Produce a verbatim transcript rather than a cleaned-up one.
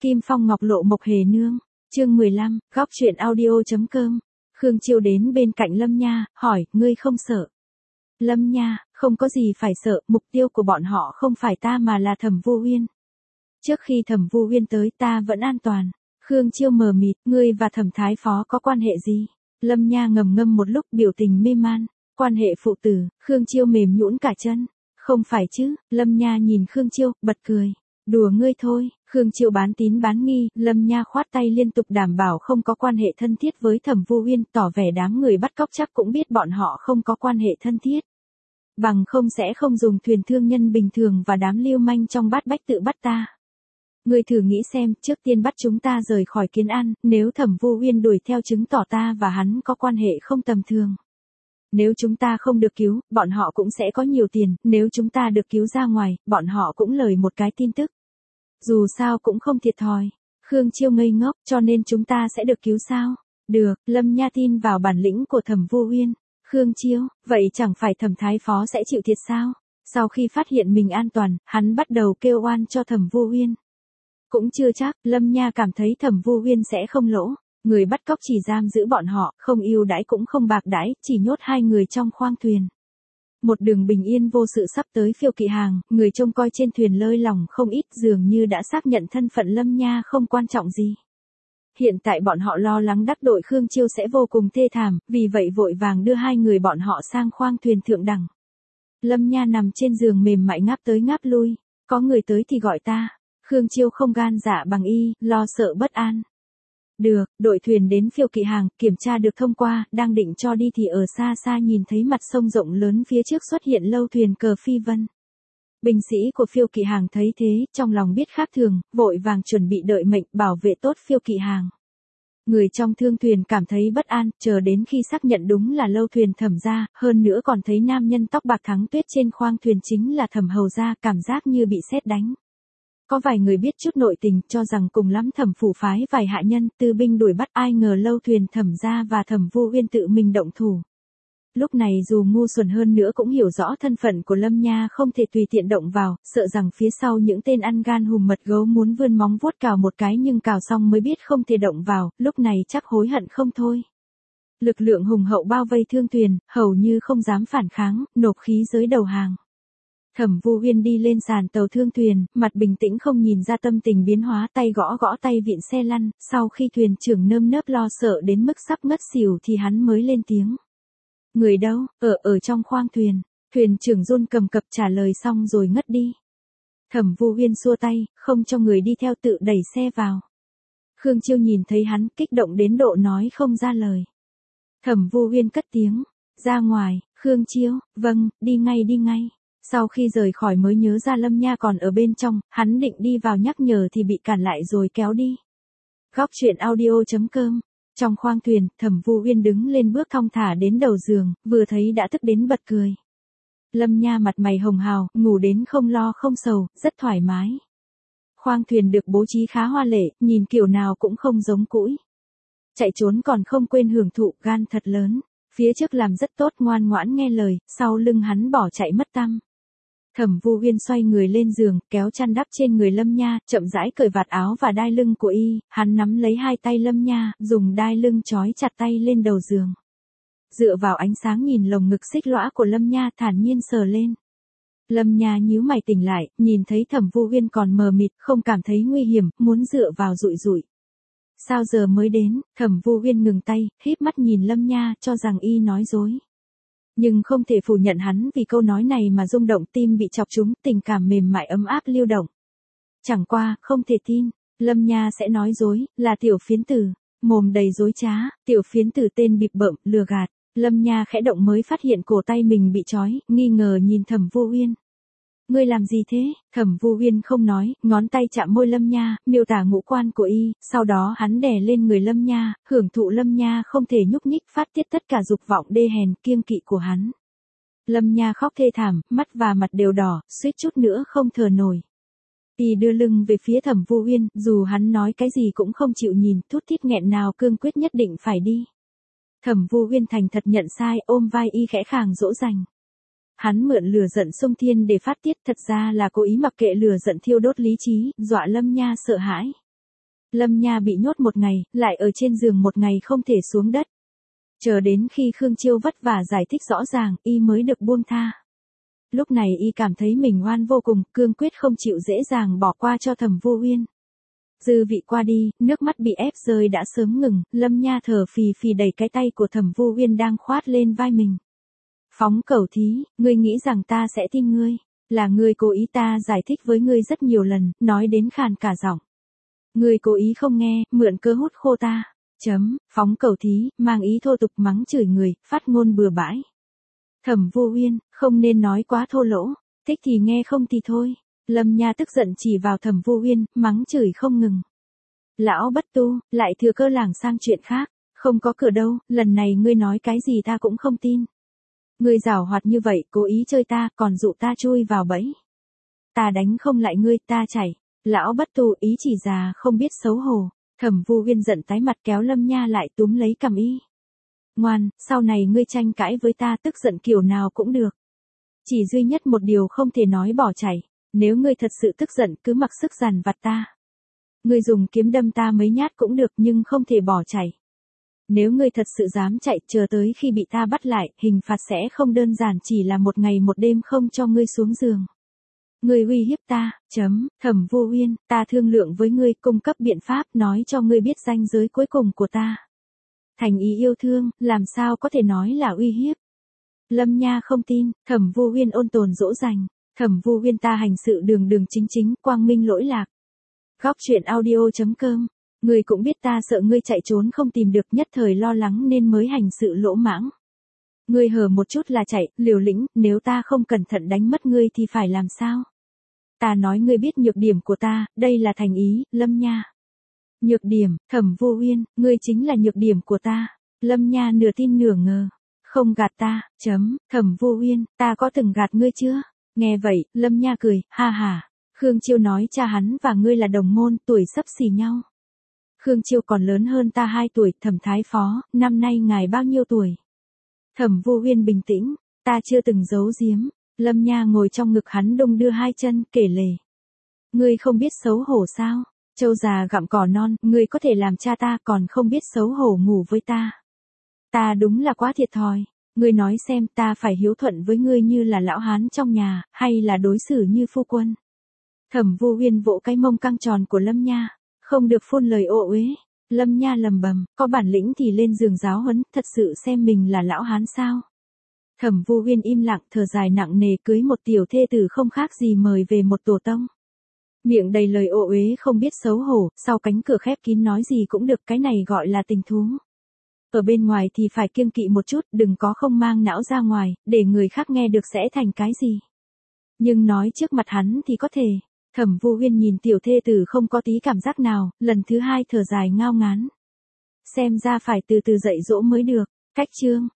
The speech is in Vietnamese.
Kim Phong Ngọc Lộ Mộc Hề Nương, chương mười lăm, góc chuyện audio.com. Khương Chiêu đến bên cạnh Lâm Nha, hỏi, ngươi không sợ? Lâm Nha, không có gì phải sợ, mục tiêu của bọn họ không phải ta mà là Thẩm Vu Uyên. Trước khi Thẩm Vu Uyên tới ta vẫn an toàn. Khương Chiêu mờ mịt, ngươi và Thẩm Thái Phó có quan hệ gì? Lâm Nha ngầm ngâm một lúc biểu tình mê man, quan hệ phụ tử. Khương Chiêu mềm nhũn cả chân. Không phải chứ? Lâm Nha nhìn Khương Chiêu, bật cười. Đùa ngươi thôi. Khương Chiêu bán tín bán nghi, Lâm Nha khoát tay liên tục đảm bảo không có quan hệ thân thiết với Thẩm Vu Uyên, tỏ vẻ đám người bắt cóc chắc cũng biết bọn họ không có quan hệ thân thiết. Bằng không sẽ không dùng thuyền thương nhân bình thường và đám lưu manh trong bát bách tự bắt ta. Ngươi thử nghĩ xem, trước tiên bắt chúng ta rời khỏi Kiến An, nếu Thẩm Vu Uyên đuổi theo chứng tỏ ta và hắn có quan hệ không tầm thường. Nếu chúng ta không được cứu, bọn họ cũng sẽ có nhiều tiền, nếu chúng ta được cứu ra ngoài, bọn họ cũng lời một cái tin tức. Dù sao cũng không thiệt thòi. Khương Chiêu ngây ngốc, cho nên chúng ta sẽ được cứu sao? Được, Lâm Nha tin vào bản lĩnh của Thẩm Vu Uyên. Khương Chiêu, vậy chẳng phải Thẩm Thái Phó sẽ chịu thiệt sao? Sau khi phát hiện mình an toàn, hắn bắt đầu kêu oan cho Thẩm Vu Uyên. Cũng chưa chắc, Lâm Nha cảm thấy Thẩm Vu Uyên sẽ không lỗ. Người bắt cóc chỉ giam giữ bọn họ, không yêu đãi cũng không bạc đãi, chỉ nhốt hai người trong khoang thuyền. Một đường bình yên vô sự sắp tới Phiêu Kỵ Hàng, người trông coi trên thuyền lơi lỏng không ít, dường như đã xác nhận thân phận Lâm Nha không quan trọng gì. Hiện tại bọn họ lo lắng đắc tội Khương Chiêu sẽ vô cùng thê thảm, vì vậy vội vàng đưa hai người bọn họ sang khoang thuyền thượng đẳng. Lâm Nha nằm trên giường mềm mại ngáp tới ngáp lui, có người tới thì gọi ta. Khương Chiêu không gan dạ bằng y, lo sợ bất an. Được, đội thuyền đến Phiêu Kỵ Hàng, kiểm tra được thông qua, đang định cho đi thì ở xa xa nhìn thấy mặt sông rộng lớn phía trước xuất hiện lâu thuyền cờ phi vân. Binh sĩ của Phiêu Kỵ Hàng thấy thế, trong lòng biết khác thường, vội vàng chuẩn bị đợi mệnh bảo vệ tốt Phiêu Kỵ Hàng. Người trong thương thuyền cảm thấy bất an, chờ đến khi xác nhận đúng là lâu thuyền Thẩm gia, hơn nữa còn thấy nam nhân tóc bạc thắng tuyết trên khoang thuyền chính là Thẩm hầu gia, cảm giác như bị sét đánh. Có vài người biết chút nội tình, cho rằng cùng lắm Thẩm phủ phái vài hạ nhân, tư binh đuổi bắt, ai ngờ lâu thuyền Thẩm gia và Thẩm Vu Uyên tự mình động thủ. Lúc này dù ngu xuẩn hơn nữa cũng hiểu rõ thân phận của Lâm Nha không thể tùy tiện động vào, sợ rằng phía sau những tên ăn gan hùm mật gấu muốn vươn móng vuốt cào một cái nhưng cào xong mới biết không thể động vào, lúc này chắc hối hận không thôi. Lực lượng hùng hậu bao vây thương thuyền, hầu như không dám phản kháng, nộp khí giới đầu hàng. Thẩm Vu Uyên đi lên sàn tàu thương thuyền, mặt bình tĩnh không nhìn ra tâm tình biến hóa, tay gõ gõ tay vịn xe lăn, sau khi thuyền trưởng nơm nớp lo sợ đến mức sắp ngất xỉu thì hắn mới lên tiếng. Người đâu? Ở ở trong khoang thuyền. Thuyền trưởng run cầm cập trả lời xong rồi ngất đi. Thẩm Vu Uyên xua tay, không cho người đi theo tự đẩy xe vào. Khương Chiêu nhìn thấy hắn kích động đến độ nói không ra lời. Thẩm Vu Uyên cất tiếng, ra ngoài. Khương Chiêu, vâng, đi ngay đi ngay. Sau khi rời khỏi mới nhớ ra Lâm Nha còn ở bên trong, hắn định đi vào nhắc nhở thì bị cản lại rồi kéo đi. Góc chuyện audio.com. Trong khoang thuyền, Thẩm Vu Uyên đứng lên bước thong thả đến đầu giường, vừa thấy đã tức đến bật cười. Lâm Nha mặt mày hồng hào, ngủ đến không lo không sầu, rất thoải mái. Khoang thuyền được bố trí khá hoa lệ, nhìn kiểu nào cũng không giống cũi. Chạy trốn còn không quên hưởng thụ, gan thật lớn. Phía trước làm rất tốt, ngoan ngoãn nghe lời, sau lưng hắn bỏ chạy mất tăm. Thẩm Vu Uyên xoay người lên giường, kéo chăn đắp trên người Lâm Nha, chậm rãi cởi vạt áo và đai lưng của y, hắn nắm lấy hai tay Lâm Nha, dùng đai lưng trói chặt tay lên đầu giường. Dựa vào ánh sáng nhìn lồng ngực xích lõa của Lâm Nha, thản nhiên sờ lên. Lâm Nha nhíu mày tỉnh lại, nhìn thấy Thẩm Vu Uyên còn mờ mịt, không cảm thấy nguy hiểm, muốn dựa vào dụi dụi. Sao giờ mới đến? Thẩm Vu Uyên ngừng tay, híp mắt nhìn Lâm Nha, cho rằng y nói dối. Nhưng không thể phủ nhận hắn vì câu nói này mà rung động, tim bị chọc trúng, tình cảm mềm mại ấm áp lưu động. Chẳng qua, không thể tin, Lâm Nha sẽ nói dối, là tiểu phiến tử, mồm đầy dối trá, tiểu phiến tử tên bịp bợm, lừa gạt. Lâm Nha khẽ động mới phát hiện cổ tay mình bị trói, nghi ngờ nhìn Thẩm Vu Uyên. Ngươi làm gì thế? Thẩm Vu Uyên không nói, ngón tay chạm môi Lâm Nha, miêu tả ngũ quan của y, sau đó hắn đè lên người Lâm Nha, hưởng thụ Lâm Nha không thể nhúc nhích, phát tiết tất cả dục vọng đê hèn, kiêng kỵ của hắn. Lâm Nha khóc thê thảm, mắt và mặt đều đỏ, suýt chút nữa không thở nổi. Y đưa lưng về phía Thẩm Vu Uyên, dù hắn nói cái gì cũng không chịu nhìn, thút thít nghẹn nào cương quyết nhất định phải đi. Thẩm Vu Uyên thành thật nhận sai, ôm vai y khẽ khàng dỗ dành. Hắn mượn lửa giận xung thiên để phát tiết, thật ra là cố ý mặc kệ lửa giận thiêu đốt lý trí, dọa Lâm Nha sợ hãi. Lâm Nha bị nhốt một ngày, lại ở trên giường một ngày không thể xuống đất. Chờ đến khi Khương Chiêu vất vả giải thích rõ ràng, y mới được buông tha. Lúc này y cảm thấy mình oan vô cùng, cương quyết không chịu dễ dàng bỏ qua cho Thẩm Vu Uyên. Dư vị qua đi, nước mắt bị ép rơi đã sớm ngừng, Lâm Nha thở phì phì đẩy cái tay của Thẩm Vu Uyên đang khoát lên vai mình. Phóng cẩu thí, ngươi nghĩ rằng ta sẽ tin ngươi, là ngươi cố ý, ta giải thích với ngươi rất nhiều lần, nói đến khàn cả giọng. Ngươi cố ý không nghe, mượn cơ hút khô ta. Chấm, phóng cẩu thí, mang ý thô tục mắng chửi người, phát ngôn bừa bãi. Thẩm Vu Uyên, không nên nói quá thô lỗ, thích thì nghe không thì thôi. Lâm Nha tức giận chỉ vào Thẩm Vu Uyên, mắng chửi không ngừng. Lão bất tu, lại thừa cơ lảng sang chuyện khác, không có cửa đâu, lần này ngươi nói cái gì ta cũng không tin. Ngươi giảo hoạt như vậy, cố ý chơi ta, còn dụ ta chui vào bẫy. Ta đánh không lại ngươi, ta chảy. Lão bất tu ý chỉ già không biết xấu hổ. Thẩm Vu Uyên giận tái mặt kéo Lâm Nha lại túm lấy cằm y. Ngoan, sau này ngươi tranh cãi với ta tức giận kiểu nào cũng được. Chỉ duy nhất một điều không thể nói bỏ chạy. Nếu ngươi thật sự tức giận cứ mặc sức giàn vặt ta. Ngươi dùng kiếm đâm ta mấy nhát cũng được nhưng không thể bỏ chạy. Nếu ngươi thật sự dám chạy chờ tới khi bị ta bắt lại, hình phạt sẽ không đơn giản chỉ là một ngày một đêm không cho ngươi xuống giường. Ngươi uy hiếp ta, chấm, Thẩm Vu Uyên, ta thương lượng với ngươi cung cấp biện pháp nói cho ngươi biết ranh giới cuối cùng của ta. Thành ý yêu thương, làm sao có thể nói là uy hiếp. Lâm Nha không tin, Thẩm Vu Uyên ôn tồn dỗ dành. Thẩm Vu Uyên ta hành sự đường đường chính chính, quang minh lỗi lạc. Góc truyện audio chấm com. Ngươi cũng biết ta sợ ngươi chạy trốn không tìm được, nhất thời lo lắng nên mới hành sự lỗ mãng. Ngươi hở một chút là chạy, liều lĩnh, nếu ta không cẩn thận đánh mất ngươi thì phải làm sao? Ta nói ngươi biết nhược điểm của ta, đây là thành ý, Lâm Nha. Nhược điểm, Thẩm Vu Uyên, ngươi chính là nhược điểm của ta. Lâm Nha nửa tin nửa ngờ. Không gạt ta, chấm, Thẩm Vu Uyên, ta có từng gạt ngươi chưa? Nghe vậy, Lâm Nha cười, ha ha. Khương Chiêu nói cha hắn và ngươi là đồng môn, tuổi xấp xỉ nhau. Khương Chiêu còn lớn hơn ta hai tuổi, Thẩm Thái Phó, năm nay ngài bao nhiêu tuổi? Thẩm Vu Uyên bình tĩnh, ta chưa từng giấu giếm. Lâm Nha ngồi trong ngực hắn đung đưa hai chân, kể lể. Ngươi không biết xấu hổ sao? Trâu già gặm cỏ non, ngươi có thể làm cha ta còn không biết xấu hổ ngủ với ta. Ta đúng là quá thiệt thòi. Ngươi nói xem ta phải hiếu thuận với ngươi như là lão hán trong nhà, hay là đối xử như phu quân? Thẩm Vu Uyên vỗ cái mông căng tròn của Lâm Nha, không được phun lời ô uế. Lâm Nha lầm bầm, có bản lĩnh thì lên giường giáo huấn, thật sự xem mình là lão hán sao? Thẩm Vu Uyên im lặng, thở dài nặng nề, cưới một tiểu thê tử không khác gì mời về một tổ tông. Miệng đầy lời ô uế không biết xấu hổ, sau cánh cửa khép kín nói gì cũng được, cái này gọi là tình thú. Ở bên ngoài thì phải kiêng kỵ một chút, đừng có không mang não ra ngoài, để người khác nghe được sẽ thành cái gì. Nhưng nói trước mặt hắn thì có thể. Thẩm Vu Uyên nhìn tiểu thê tử không có tí cảm giác nào, lần thứ hai thở dài ngao ngán. Xem ra phải từ từ dạy dỗ mới được. Cách chương